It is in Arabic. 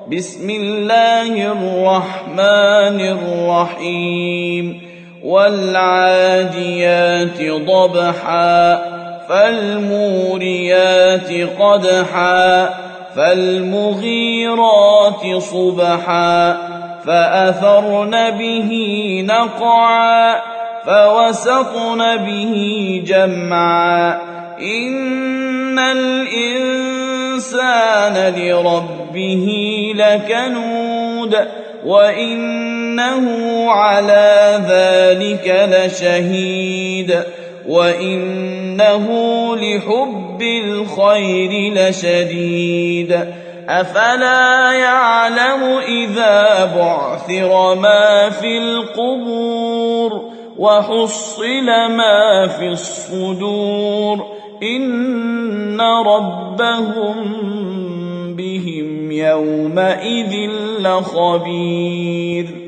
بسم الله الرحمن الرحيم والعاديات ضبحا فالموريات قدحا فالمغيرات صبحا فأثرن به نقعا فوسطن به جمعا إن الإنسان لربه لكنود وإنه على ذلك لشهيد وإنه لحب الخير لشديد أفلا يعلم إذا بعثر ما في القبور وحصل ما في الصدور إن ربهم بهم يومئذ لخبير